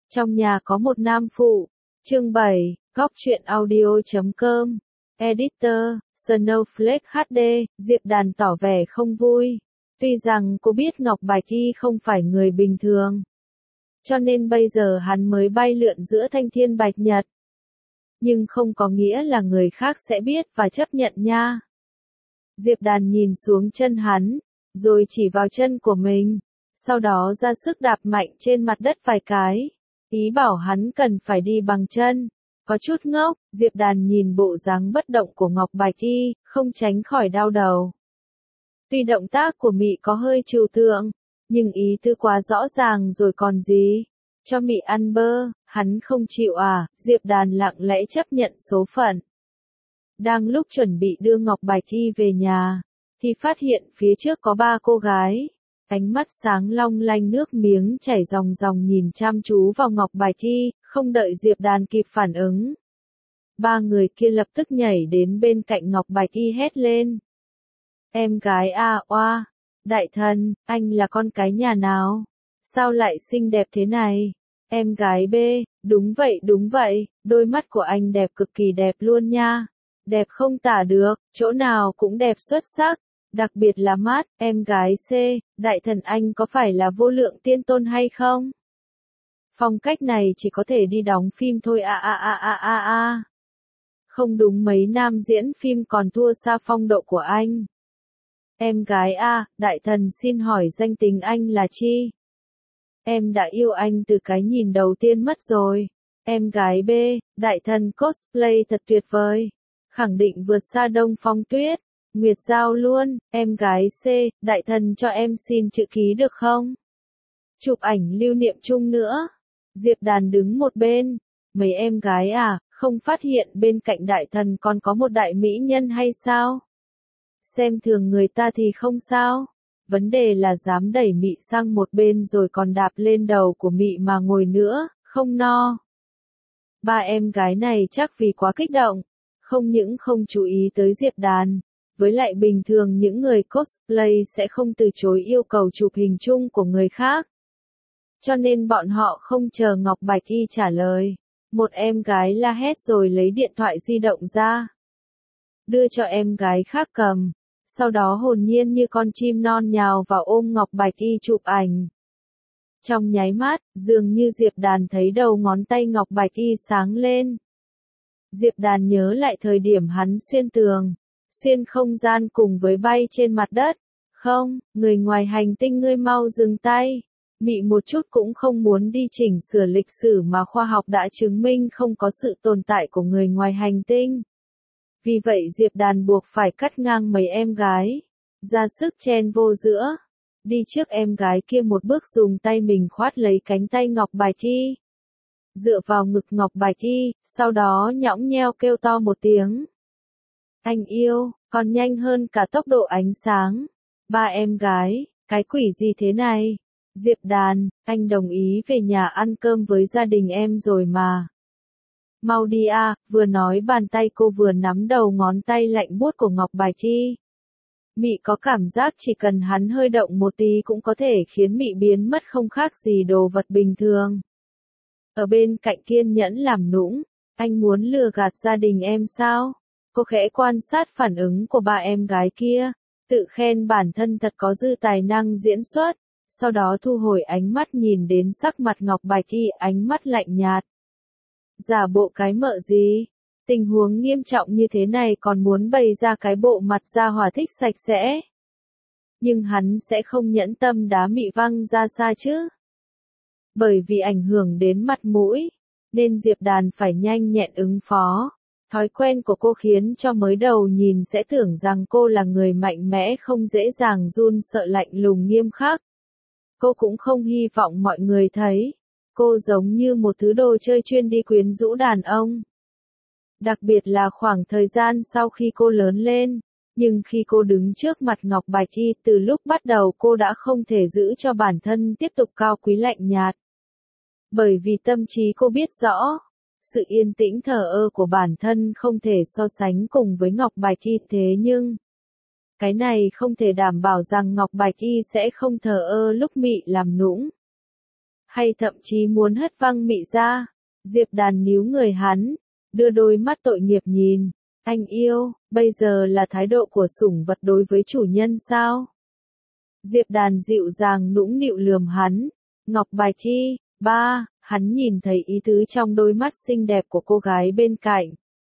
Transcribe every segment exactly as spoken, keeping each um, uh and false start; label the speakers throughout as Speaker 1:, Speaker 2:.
Speaker 1: Trong nhà có một nam phụ. Chương bảy, góc truyện audio chấm com. Editor, Snowflake hát đê, Diệp Đàn tỏ vẻ không vui. Tuy rằng cô biết Ngọc Bạch Y không phải người bình thường. Cho nên bây giờ hắn mới bay lượn giữa thanh thiên bạch nhật. Nhưng không có nghĩa là người khác sẽ biết và chấp nhận nha. Diệp Đàn nhìn xuống chân hắn, rồi chỉ vào chân của mình. Sau đó ra sức đạp mạnh trên mặt đất vài cái. Ý bảo hắn cần phải đi bằng chân. Có chút ngốc, Diệp Đàn nhìn bộ dáng bất động của Ngọc Bạch Y, không tránh khỏi đau đầu. Tuy động tác của Mị có hơi trừu tượng, nhưng ý tư quá rõ ràng rồi còn gì. Cho Mị ăn bơ, hắn không chịu à, Diệp Đàn lặng lẽ chấp nhận số phận. Đang lúc chuẩn bị đưa Ngọc Bạch Y về nhà, thì phát hiện phía trước có ba cô gái. Ánh mắt sáng long lanh nước miếng chảy ròng ròng nhìn chăm chú vào Ngọc Bạch Y, không đợi Diệp Đàn kịp phản ứng. Ba người kia lập tức nhảy đến bên cạnh Ngọc Bạch Y hét lên. Em gái A oa, đại thần, anh là con cái nhà nào? Sao lại xinh đẹp thế này? Em gái B, đúng vậy đúng vậy, đôi mắt của anh đẹp cực kỳ đẹp luôn nha. Đẹp không tả được, chỗ nào cũng đẹp xuất sắc. Đặc biệt là mắt, em gái C, đại thần anh có phải là vô lượng tiên tôn hay không? Phong cách này chỉ có thể đi đóng phim thôi a a a a a a. Không đúng, mấy nam diễn phim còn thua xa phong độ của anh. Em gái A, đại thần xin hỏi danh tính anh là chi? Em đã yêu anh từ cái nhìn đầu tiên mất rồi. Em gái B, đại thần cosplay thật tuyệt vời. Khẳng định vượt xa Đông Phong Tuyết. Nguyệt Giao luôn, em gái C, đại thần cho em xin chữ ký được không? Chụp ảnh lưu niệm chung nữa. Diệp Đàn đứng một bên. Mấy em gái à, không phát hiện bên cạnh đại thần còn có một đại mỹ nhân hay sao? Xem thường người ta thì không sao. Vấn đề là dám đẩy Mị sang một bên rồi còn đạp lên đầu của Mị mà ngồi nữa, không no. Ba em gái này chắc vì quá kích động, không những không chú ý tới Diệp Đàn. Với lại bình thường những người cosplay sẽ không từ chối yêu cầu chụp hình chung của người khác. Cho nên bọn họ không chờ Ngọc Bạch Y trả lời. Một em gái la hét rồi lấy điện thoại di động ra. Đưa cho em gái khác cầm. Sau đó hồn nhiên như con chim non nhào vào ôm Ngọc Bạch Y chụp ảnh. Trong nháy mắt, dường như Diệp Đàn thấy đầu ngón tay Ngọc Bạch Y sáng lên. Diệp Đàn nhớ lại thời điểm hắn xuyên tường. Xuyên không gian cùng với bay trên mặt đất. Không, người ngoài hành tinh ngươi mau dừng tay. Mị một chút cũng không muốn đi chỉnh sửa lịch sử mà khoa học đã chứng minh không có sự tồn tại của người ngoài hành tinh. Vì vậy Diệp Đàn buộc phải cắt ngang mấy em gái. Ra sức chen vô giữa. Đi trước em gái kia một bước dùng tay mình khoát lấy cánh tay Ngọc Bạch Y. Dựa vào ngực Ngọc Bạch Y, sau đó nhõng nhẽo kêu to một tiếng. Anh yêu, còn nhanh hơn cả tốc độ ánh sáng. Ba em gái, cái quỷ gì thế này? Diệp Đàn, anh đồng ý về nhà ăn cơm với gia đình em rồi mà. Mau đi à, vừa nói bàn tay cô vừa nắm đầu ngón tay lạnh buốt của Ngọc Bạch Y. Mị có cảm giác chỉ cần hắn hơi động một tí cũng có thể khiến Mị biến mất không khác gì đồ vật bình thường. Ở bên cạnh kiên nhẫn làm nũng, anh muốn lừa gạt gia đình em sao? Cô khẽ quan sát phản ứng của ba em gái kia, tự khen bản thân thật có dư tài năng diễn xuất, sau đó thu hồi ánh mắt nhìn đến sắc mặt Ngọc Bạch Y, ánh mắt lạnh nhạt. Giả bộ cái mợ gì? Tình huống nghiêm trọng như thế này còn muốn bày ra cái bộ mặt ra hỏa thích sạch sẽ. Nhưng hắn sẽ không nhẫn tâm đá Mị văng ra xa chứ. Bởi vì ảnh hưởng đến mặt mũi, nên Diệp Đàn phải nhanh nhẹn ứng phó. Thói quen của cô khiến cho mới đầu nhìn sẽ tưởng rằng cô là người mạnh mẽ không dễ dàng run sợ lạnh lùng nghiêm khắc. Cô cũng không hy vọng mọi người thấy. Cô giống như một thứ đồ chơi chuyên đi quyến rũ đàn ông. Đặc biệt là khoảng thời gian sau khi cô lớn lên. Nhưng khi cô đứng trước mặt Ngọc Bạch Y từ lúc bắt đầu cô đã không thể giữ cho bản thân tiếp tục cao quý lạnh nhạt. Bởi vì tâm trí cô biết rõ. Sự yên tĩnh thờ ơ của bản thân không thể so sánh cùng với Ngọc Bạch Y thế nhưng. Cái này không thể đảm bảo rằng Ngọc Bạch Y sẽ không thờ ơ lúc Mị làm nũng. hay thậm chí muốn hất văng mị ra. Diệp Đàn níu người hắn, đưa đôi mắt tội nghiệp nhìn, anh yêu, bây giờ là thái độ của sủng vật đối với chủ nhân sao? Diệp Đàn dịu dàng nũng nịu lườm hắn, Ngọc Bạch Chi, ba, hắn nhìn thấy ý tứ trong đôi mắt xinh đẹp của cô gái bên cạnh.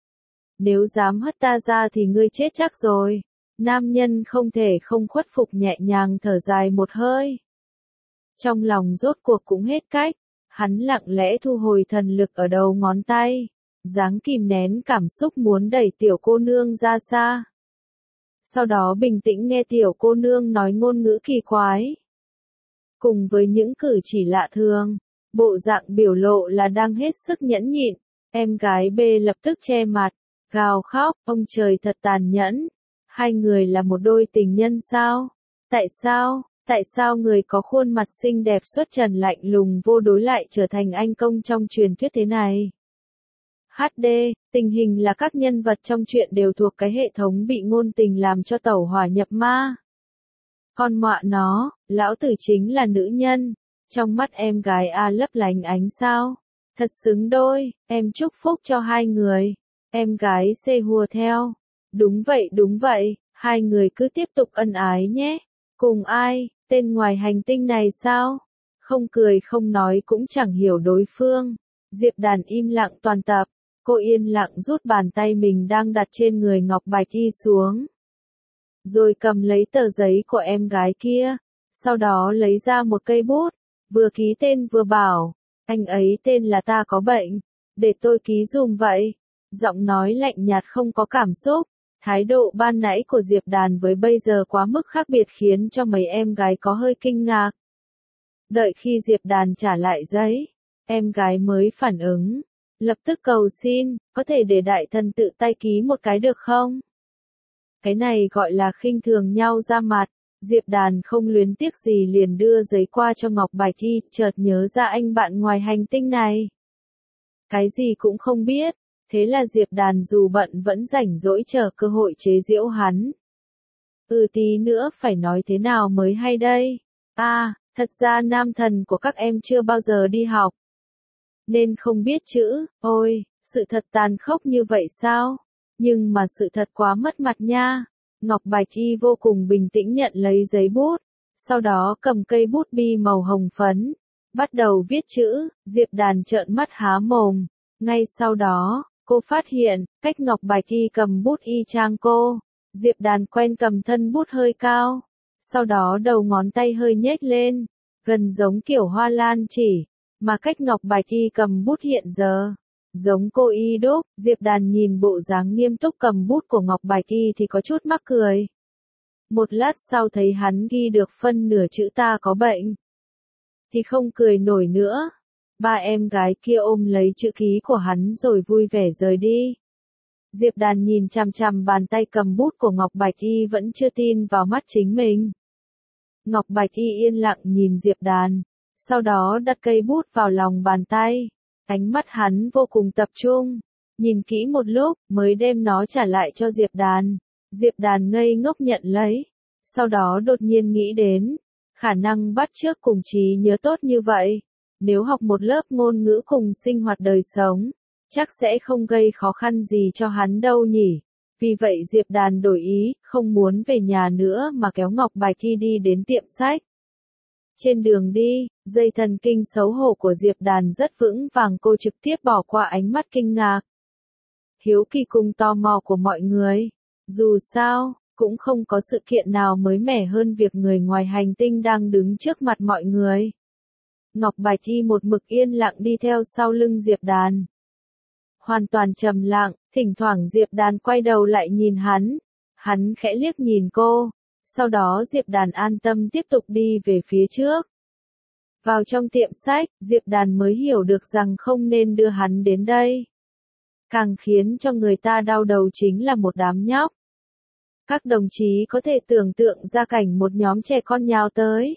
Speaker 1: Nếu dám hất ta ra thì ngươi chết chắc rồi. Nam nhân không thể không khuất phục nhẹ nhàng thở dài một hơi. Trong lòng rốt cuộc cũng hết cách, hắn lặng lẽ thu hồi thần lực ở đầu ngón tay, dáng kìm nén cảm xúc muốn đẩy tiểu cô nương ra xa. Sau đó bình tĩnh nghe tiểu cô nương nói ngôn ngữ kỳ quái. Cùng với những cử chỉ lạ thường, bộ dạng biểu lộ là đang hết sức nhẫn nhịn, em gái B lập tức che mặt, gào khóc, ông trời thật tàn nhẫn. Hai người là một đôi tình nhân sao? Tại sao, tại sao người có khuôn mặt xinh đẹp xuất trần lạnh lùng vô đối lại trở thành anh công trong truyền thuyết thế này? hát đê, tình hình là các nhân vật trong truyện đều thuộc cái hệ thống bị ngôn tình làm cho tẩu hỏa nhập ma. Con mọa nó, lão tử chính là nữ nhân, trong mắt em gái A lấp lánh ánh sao? Thật xứng đôi, em chúc phúc cho hai người. Em gái C hùa theo. Đúng vậy đúng vậy, hai người cứ tiếp tục ân ái nhé. Cùng ai, tên ngoài hành tinh này sao? Không cười không nói cũng chẳng hiểu đối phương. Diệp Đàn im lặng toàn tập, cô yên lặng rút bàn tay mình đang đặt trên người Ngọc Bạch Y xuống. Rồi cầm lấy tờ giấy của em gái kia, sau đó lấy ra một cây bút, vừa ký tên vừa bảo, anh ấy tên là ta có bệnh, để tôi ký dùm vậy. Giọng nói lạnh nhạt không có cảm xúc. Thái độ ban nãy của Diệp Đàn với bây giờ quá mức khác biệt khiến cho mấy em gái có hơi kinh ngạc. Đợi khi Diệp Đàn trả lại giấy, em gái mới phản ứng, lập tức cầu xin, có thể để đại thần tự tay ký một cái được không? Cái này gọi là khinh thường nhau ra mặt. Diệp Đàn không luyến tiếc gì liền đưa giấy qua cho Ngọc Bạch Y, chợt nhớ ra anh bạn ngoài hành tinh này. Cái gì cũng không biết. Thế là Diệp Đàn dù bận vẫn rảnh rỗi chờ cơ hội chế giễu hắn. Ừ tí nữa phải nói thế nào mới hay đây? À, thật ra nam thần của các em chưa bao giờ đi học. Nên không biết chữ, ôi, sự thật tàn khốc như vậy sao? Nhưng mà sự thật quá mất mặt nha. Ngọc Bạch Y vô cùng bình tĩnh nhận lấy giấy bút, sau đó cầm cây bút bi màu hồng phấn, bắt đầu viết chữ. Diệp Đàn trợn mắt há mồm. Ngay sau đó, cô phát hiện, cách Ngọc Bạch Y cầm bút y chang cô. Diệp Đàn quen cầm thân bút hơi cao. Sau đó đầu ngón tay hơi nhếch lên, gần giống kiểu hoa lan chỉ, mà cách Ngọc Bạch Y cầm bút hiện giờ, giống cô y đúc. Diệp Đàn nhìn bộ dáng nghiêm túc cầm bút của Ngọc Bạch Y thì có chút mắc cười. Một lát sau thấy hắn ghi được phân nửa chữ ta có bệnh, thì không cười nổi nữa. Ba em gái kia ôm lấy chữ ký của hắn rồi vui vẻ rời đi. Diệp Đàn nhìn chằm chằm bàn tay cầm bút của Ngọc Bạch Y vẫn chưa tin vào mắt chính mình. Ngọc Bạch Y yên lặng nhìn Diệp Đàn, sau đó đặt cây bút vào lòng bàn tay. Ánh mắt hắn vô cùng tập trung, nhìn kỹ một lúc mới đem nó trả lại cho Diệp Đàn. Diệp Đàn ngây ngốc nhận lấy, sau đó đột nhiên nghĩ đến, khả năng bắt chước cùng trí nhớ tốt như vậy. Nếu học một lớp ngôn ngữ cùng sinh hoạt đời sống, chắc sẽ không gây khó khăn gì cho hắn đâu nhỉ. Vì vậy Diệp Đàn đổi ý, không muốn về nhà nữa mà kéo Ngọc Bạch Y đi đến tiệm sách. Trên đường đi, dây thần kinh xấu hổ của Diệp Đàn rất vững vàng, cô trực tiếp bỏ qua ánh mắt kinh ngạc, hiếu kỳ cùng tò mò của mọi người. Dù sao, cũng không có sự kiện nào mới mẻ hơn việc người ngoài hành tinh đang đứng trước mặt mọi người. Ngọc Bạch Y một mực yên lặng đi theo sau lưng Diệp Đàn. Hoàn toàn trầm lặng, thỉnh thoảng Diệp Đàn quay đầu lại nhìn hắn. Hắn khẽ liếc nhìn cô. Sau đó Diệp Đàn an tâm tiếp tục đi về phía trước. Vào trong tiệm sách, Diệp Đàn mới hiểu được rằng không nên đưa hắn đến đây. Càng khiến cho người ta đau đầu chính là một đám nhóc. Các đồng chí có thể tưởng tượng ra cảnh một nhóm trẻ con nhào tới,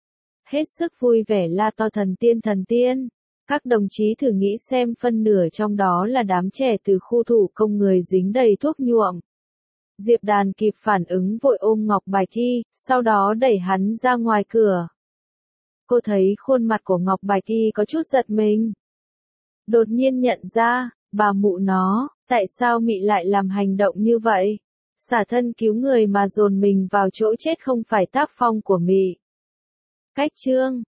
Speaker 1: hết sức vui vẻ la to thần tiên thần tiên. Các đồng chí thử nghĩ xem phân nửa trong đó là đám trẻ từ khu thủ công người dính đầy thuốc nhuộm. Diệp Đàn kịp phản ứng vội ôm Ngọc Bạch Y, sau đó đẩy hắn ra ngoài cửa. Cô thấy khuôn mặt của Ngọc Bạch Y có chút giật mình. Đột nhiên nhận ra, bà mụ nó, tại sao Mị lại làm hành động như vậy? Xả thân cứu người mà dồn mình vào chỗ chết không phải tác phong của Mị. Cách chương